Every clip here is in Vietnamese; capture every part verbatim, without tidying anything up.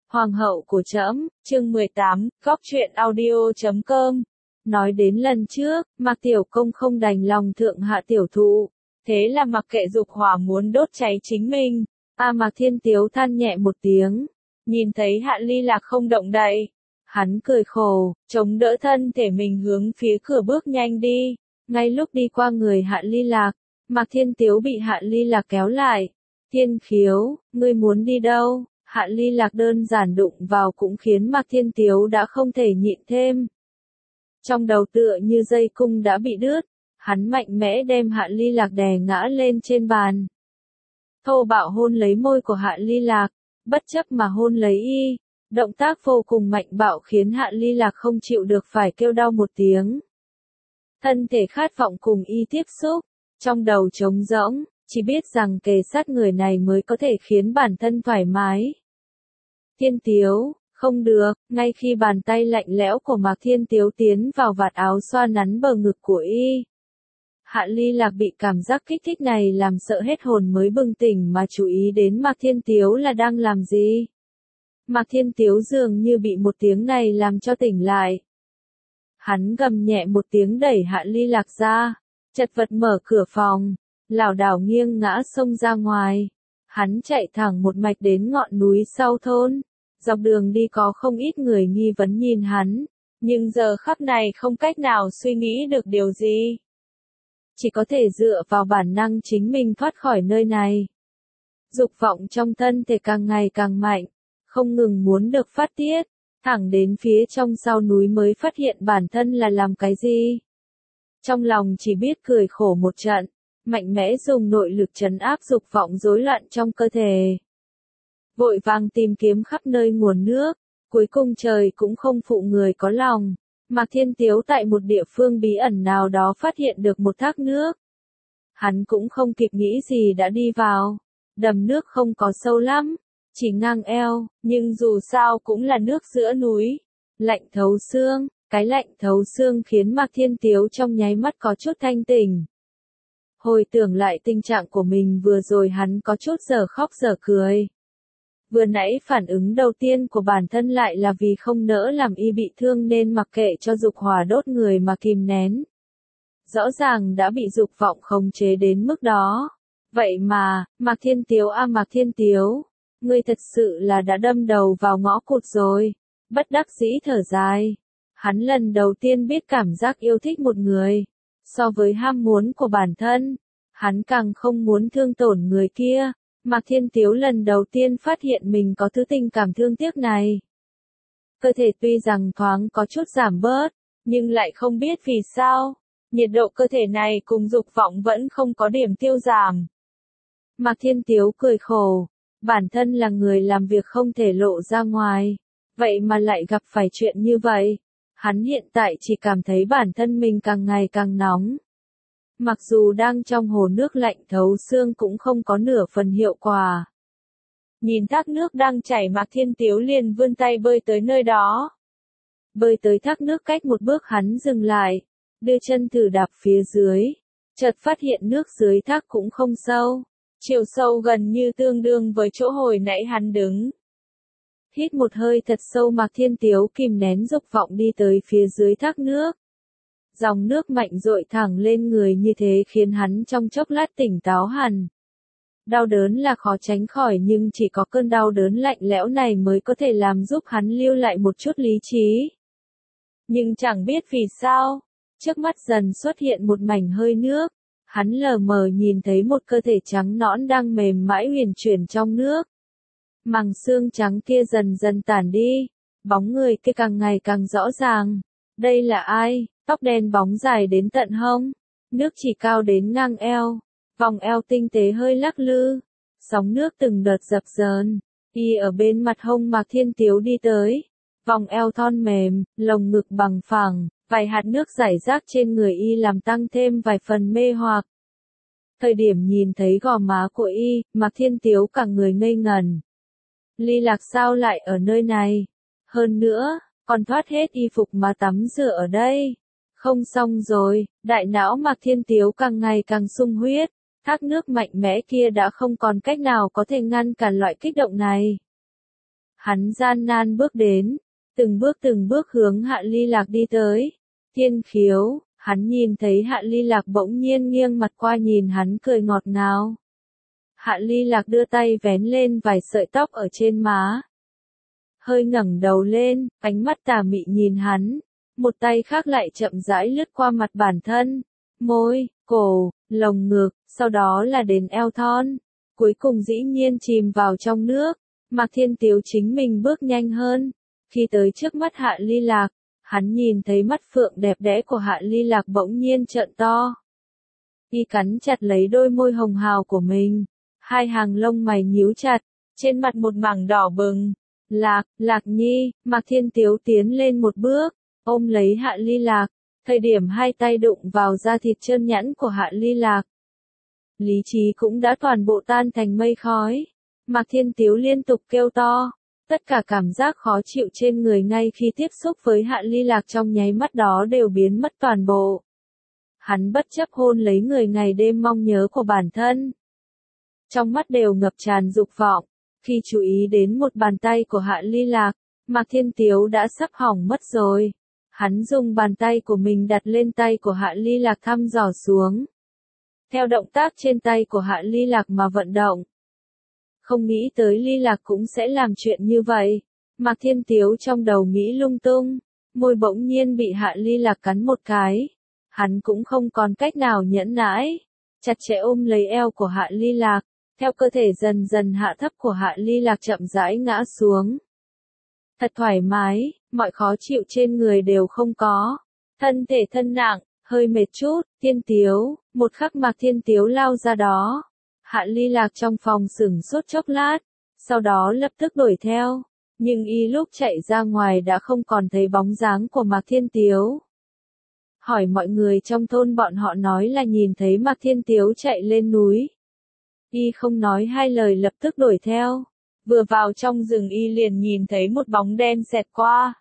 Hoàng hậu của trẫm, chương mười tám, góc truyện audio chấm com. Nói đến lần trước, Mạc Tiểu Công không đành lòng thượng hạ tiểu thụ, thế là mặc kệ dục hỏa muốn đốt cháy chính mình. A Mạc Thiên Tiếu than nhẹ một tiếng, nhìn thấy Hạ Ly Lạc không động đậy, hắn cười khổ, chống đỡ thân thể mình hướng phía cửa bước nhanh đi. Ngay lúc đi qua người Hạ Ly Lạc, Mạc Thiên Tiếu bị Hạ Ly Lạc kéo lại. Thiên Khiếu, ngươi muốn đi đâu? Hạ Ly Lạc đơn giản đụng vào cũng khiến Mạc Thiên Tiếu đã không thể nhịn thêm. Trong đầu tựa như dây cung đã bị đứt, hắn mạnh mẽ đem Hạ Ly Lạc đè ngã lên trên bàn. Thô bạo hôn lấy môi của Hạ Ly Lạc, bất chấp mà hôn lấy y, động tác vô cùng mạnh bạo khiến Hạ Ly Lạc không chịu được phải kêu đau một tiếng. Thân thể khát vọng cùng y tiếp xúc, trong đầu trống rỗng, chỉ biết rằng kề sát người này mới có thể khiến bản thân thoải mái. Thiên Tiếu, không được, ngay khi bàn tay lạnh lẽo của Mạc Thiên Tiếu tiến vào vạt áo xoa nắn bờ ngực của y. Hạ Ly Lạc bị cảm giác kích thích này làm sợ hết hồn mới bừng tỉnh mà chú ý đến Mạc Thiên Tiếu là đang làm gì. Mạc Thiên Tiếu dường như bị một tiếng này làm cho tỉnh lại. Hắn gầm nhẹ một tiếng đẩy Hạ Ly Lạc ra, chật vật mở cửa phòng, lảo đảo nghiêng ngã xông ra ngoài. Hắn chạy thẳng một mạch đến ngọn núi sau thôn. Dọc đường đi có không ít người nghi vấn nhìn hắn, nhưng giờ khắc này không cách nào suy nghĩ được điều gì. Chỉ có thể dựa vào bản năng chính mình thoát khỏi nơi này. Dục vọng trong thân thể càng ngày càng mạnh, không ngừng muốn được phát tiết, thẳng đến phía trong sau núi mới phát hiện bản thân là làm cái gì. Trong lòng chỉ biết cười khổ một trận, mạnh mẽ dùng nội lực trấn áp dục vọng rối loạn trong cơ thể. Vội vàng tìm kiếm khắp nơi nguồn nước, cuối cùng trời cũng không phụ người có lòng. Mạc Thiên Tiếu tại một địa phương bí ẩn nào đó phát hiện được một thác nước. Hắn cũng không kịp nghĩ gì đã đi vào. Đầm nước không có sâu lắm, chỉ ngang eo, nhưng dù sao cũng là nước giữa núi. Lạnh thấu xương, cái lạnh thấu xương khiến Mạc Thiên Tiếu trong nháy mắt có chút thanh tỉnh. Hồi tưởng lại tình trạng của mình vừa rồi hắn có chút giờ khóc giờ cười. Vừa nãy phản ứng đầu tiên của bản thân lại là vì không nỡ làm y bị thương nên mặc kệ cho dục hỏa đốt người mà kìm nén. Rõ ràng đã bị dục vọng khống chế đến mức đó. Vậy mà, Mạc Thiên Tiếu a Mạc Thiên Tiếu, ngươi thật sự là đã đâm đầu vào ngõ cụt rồi. Bất đắc dĩ thở dài. Hắn lần đầu tiên biết cảm giác yêu thích một người. So với ham muốn của bản thân, hắn càng không muốn thương tổn người kia. Mạc Thiên Tiếu lần đầu tiên phát hiện mình có thứ tình cảm thương tiếc này. Cơ thể tuy rằng thoáng có chút giảm bớt, nhưng lại không biết vì sao, nhiệt độ cơ thể này cùng dục vọng vẫn không có điểm tiêu giảm. Mạc Thiên Tiếu cười khổ, bản thân là người làm việc không thể lộ ra ngoài, vậy mà lại gặp phải chuyện như vậy. Hắn hiện tại chỉ cảm thấy bản thân mình càng ngày càng nóng. Mặc dù đang trong hồ nước lạnh thấu xương cũng không có nửa phần hiệu quả. Nhìn thác nước đang chảy Mạc Thiên Tiếu liền vươn tay bơi tới nơi đó. Bơi tới thác nước cách một bước hắn dừng lại, đưa chân thử đạp phía dưới, chợt phát hiện nước dưới thác cũng không sâu, chiều sâu gần như tương đương với chỗ hồi nãy hắn đứng. Hít một hơi thật sâu Mạc Thiên Tiếu kìm nén dục vọng đi tới phía dưới thác nước. Dòng nước mạnh dội thẳng lên người như thế khiến hắn trong chốc lát tỉnh táo hẳn. Đau đớn là khó tránh khỏi nhưng chỉ có cơn đau đớn lạnh lẽo này mới có thể làm giúp hắn lưu lại một chút lý trí. Nhưng chẳng biết vì sao, trước mắt dần xuất hiện một mảnh hơi nước, hắn lờ mờ nhìn thấy một cơ thể trắng nõn đang mềm mãi huyền chuyển trong nước. Màng xương trắng kia dần dần tản đi, bóng người kia càng ngày càng rõ ràng. Đây là ai? Tóc đen bóng dài đến tận hông, nước chỉ cao đến ngang eo, vòng eo tinh tế hơi lắc lư, sóng nước từng đợt dập dờn. Y ở bên mặt hông Mạc Thiên Tiếu đi tới, vòng eo thon mềm, lồng ngực bằng phẳng, vài hạt nước rải rác trên người y làm tăng thêm vài phần mê hoặc. Thời điểm nhìn thấy gò má của y, Mạc Thiên Tiếu cả người ngây ngẩn. Ly Lạc sao lại ở nơi này? Hơn nữa, còn thoát hết y phục mà tắm rửa ở đây. Không xong rồi, đại não Mạc Thiên Tiếu càng ngày càng sung huyết, thác nước mạnh mẽ kia đã không còn cách nào có thể ngăn cản loại kích động này. Hắn gian nan bước đến, từng bước từng bước hướng Hạ Ly Lạc đi tới. Thiên Khiếu, hắn nhìn thấy Hạ Ly Lạc bỗng nhiên nghiêng mặt qua nhìn hắn cười ngọt ngào. Hạ Ly Lạc đưa tay vén lên vài sợi tóc ở trên má. Hơi ngẩng đầu lên, ánh mắt tà mị nhìn hắn. Một tay khác lại chậm rãi lướt qua mặt bản thân. Môi, cổ, lồng ngực, sau đó là đến eo thon. Cuối cùng dĩ nhiên chìm vào trong nước. Mạc Thiên Tiếu chính mình bước nhanh hơn. Khi tới trước mắt Hạ Ly Lạc, hắn nhìn thấy mắt phượng đẹp đẽ của Hạ Ly Lạc bỗng nhiên trợn to. Y cắn chặt lấy đôi môi hồng hào của mình. Hai hàng lông mày nhíu chặt, trên mặt một mảng đỏ bừng. Lạc, Lạc Nhi, Mạc Thiên Tiếu tiến lên một bước, ôm lấy Hạ Ly Lạc. Thời điểm hai tay đụng vào da thịt trơn nhẵn của Hạ Ly Lạc. Lý trí cũng đã toàn bộ tan thành mây khói. Mạc Thiên Tiếu liên tục kêu to. Tất cả cảm giác khó chịu trên người ngay khi tiếp xúc với Hạ Ly Lạc trong nháy mắt đó đều biến mất toàn bộ. Hắn bất chấp hôn lấy người ngày đêm mong nhớ của bản thân. Trong mắt đều ngập tràn dục vọng. Khi chú ý đến một bàn tay của Hạ Ly Lạc, Mạc Thiên Tiếu đã sắp hỏng mất rồi. Hắn dùng bàn tay của mình đặt lên tay của Hạ Ly Lạc thăm dò xuống. Theo động tác trên tay của Hạ Ly Lạc mà vận động. Không nghĩ tới Ly Lạc cũng sẽ làm chuyện như vậy. Mạc Thiên Tiếu trong đầu nghĩ lung tung. Môi bỗng nhiên bị Hạ Ly Lạc cắn một cái. Hắn cũng không còn cách nào nhẫn nãi. Chặt chẽ ôm lấy eo của Hạ Ly Lạc. Theo cơ thể dần dần hạ thấp của Hạ Ly Lạc chậm rãi ngã xuống. Thật thoải mái, mọi khó chịu trên người đều không có. Thân thể thân nặng, hơi mệt chút, Thiên Tiếu, một khắc Mạc Thiên Tiếu lao ra đó. Hạ Ly Lạc trong phòng sửng sốt chốc lát, sau đó lập tức đuổi theo. Nhưng y lúc chạy ra ngoài đã không còn thấy bóng dáng của Mạc Thiên Tiếu. Hỏi mọi người trong thôn bọn họ nói là nhìn thấy Mạc Thiên Tiếu chạy lên núi. Y không nói hai lời lập tức đuổi theo. Vừa vào trong rừng y liền nhìn thấy một bóng đen xẹt qua.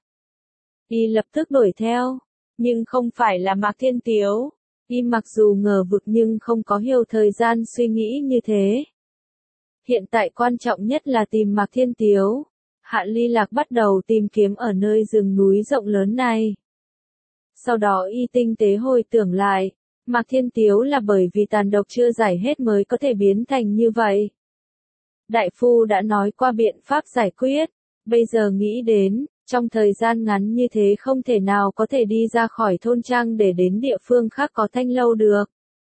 Y lập tức đuổi theo. Nhưng không phải là Mạc Thiên Tiếu. Y mặc dù ngờ vực nhưng không có nhiều thời gian suy nghĩ như thế. Hiện tại quan trọng nhất là tìm Mạc Thiên Tiếu. Hạ Ly Lạc bắt đầu tìm kiếm ở nơi rừng núi rộng lớn này. Sau đó y tinh tế hồi tưởng lại. Mạc Thiên Tiếu là bởi vì tàn độc chưa giải hết mới có thể biến thành như vậy. Đại phu đã nói qua biện pháp giải quyết. Bây giờ nghĩ đến, trong thời gian ngắn như thế không thể nào có thể đi ra khỏi thôn trang để đến địa phương khác có thanh lâu được.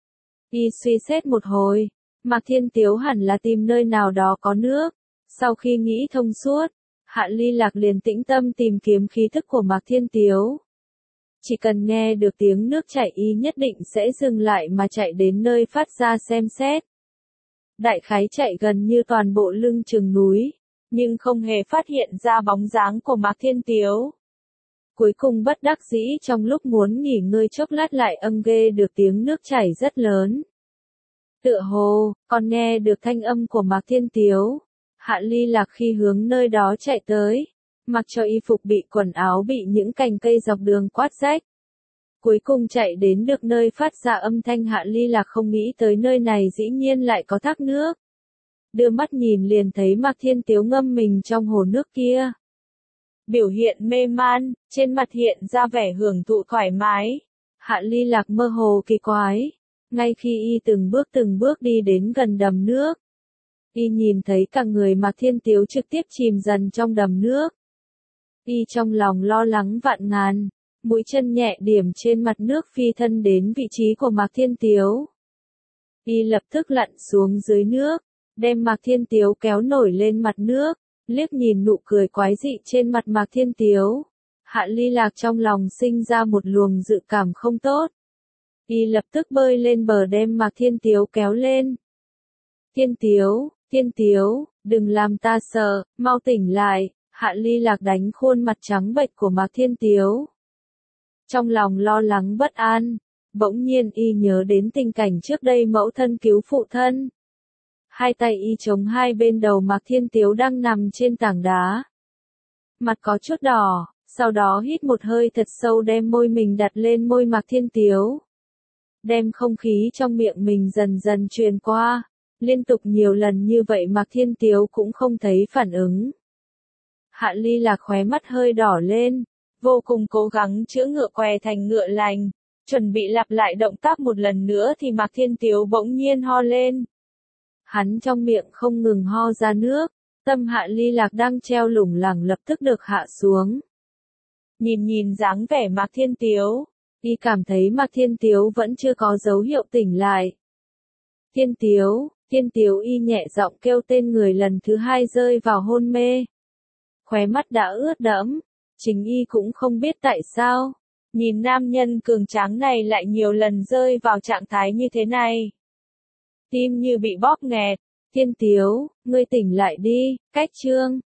Y suy xét một hồi, Mạc Thiên Tiếu hẳn là tìm nơi nào đó có nước. Sau khi nghĩ thông suốt, Hạ Ly Lạc liền tĩnh tâm tìm kiếm khí thức của Mạc Thiên Tiếu. Chỉ cần nghe được tiếng nước chảy y nhất định sẽ dừng lại mà chạy đến nơi phát ra xem xét. Đại khái chạy gần như toàn bộ lưng chừng núi, nhưng không hề phát hiện ra bóng dáng của Mạc Thiên Tiếu. Cuối cùng bất đắc dĩ trong lúc muốn nghỉ ngơi chốc lát lại âm ghê được tiếng nước chảy rất lớn. Tựa hồ, còn nghe được thanh âm của Mạc Thiên Tiếu. Hạ Ly Lạc khi hướng nơi đó chạy tới. Mặc cho y phục bị quần áo bị những cành cây dọc đường quát rách. Cuối cùng chạy đến được nơi phát ra âm thanh. Hạ Ly Lạc không nghĩ tới nơi này dĩ nhiên lại có thác nước. Đưa mắt nhìn liền thấy Mạc Thiên Tiếu ngâm mình trong hồ nước kia. Biểu hiện mê man, trên mặt hiện ra vẻ hưởng thụ thoải mái. Hạ Ly Lạc mơ hồ kỳ quái. Ngay khi y từng bước từng bước đi đến gần đầm nước. Y nhìn thấy cả người Mạc Thiên Tiếu trực tiếp chìm dần trong đầm nước. Y trong lòng lo lắng vạn ngàn, mũi chân nhẹ điểm trên mặt nước phi thân đến vị trí của Mạc Thiên Tiếu. Y lập tức lặn xuống dưới nước, đem Mạc Thiên Tiếu kéo nổi lên mặt nước, liếc nhìn nụ cười quái dị trên mặt Mạc Thiên Tiếu. Hạ Ly Lạc trong lòng sinh ra một luồng dự cảm không tốt. Y lập tức bơi lên bờ đem Mạc Thiên Tiếu kéo lên. Thiên Tiếu, Thiên Tiếu, đừng làm ta sợ, mau tỉnh lại. Hạ Ly Lạc đánh khuôn mặt trắng bệch của Mạc Thiên Tiếu. Trong lòng lo lắng bất an, bỗng nhiên y nhớ đến tình cảnh trước đây mẫu thân cứu phụ thân. Hai tay y chống hai bên đầu Mạc Thiên Tiếu đang nằm trên tảng đá. Mặt có chút đỏ, sau đó hít một hơi thật sâu đem môi mình đặt lên môi Mạc Thiên Tiếu. Đem không khí trong miệng mình dần dần truyền qua. Liên tục nhiều lần như vậy Mạc Thiên Tiếu cũng không thấy phản ứng. Hạ Ly Lạc khóe mắt hơi đỏ lên, vô cùng cố gắng chữa ngựa què thành ngựa lành, chuẩn bị lặp lại động tác một lần nữa thì Mạc Thiên Tiếu bỗng nhiên ho lên. Hắn trong miệng không ngừng ho ra nước, tâm Hạ Ly Lạc đang treo lủng lẳng lập tức được hạ xuống. Nhìn nhìn dáng vẻ Mạc Thiên Tiếu, y cảm thấy Mạc Thiên Tiếu vẫn chưa có dấu hiệu tỉnh lại. Thiên Tiếu, Thiên Tiếu y nhẹ giọng kêu tên người lần thứ hai rơi vào hôn mê. Khóe mắt đã ướt đẫm, chính y cũng không biết tại sao, nhìn nam nhân cường tráng này lại nhiều lần rơi vào trạng thái như thế này. Tim như bị bóp nghẹt, Thiên Tiếu, ngươi tỉnh lại đi, cách chương.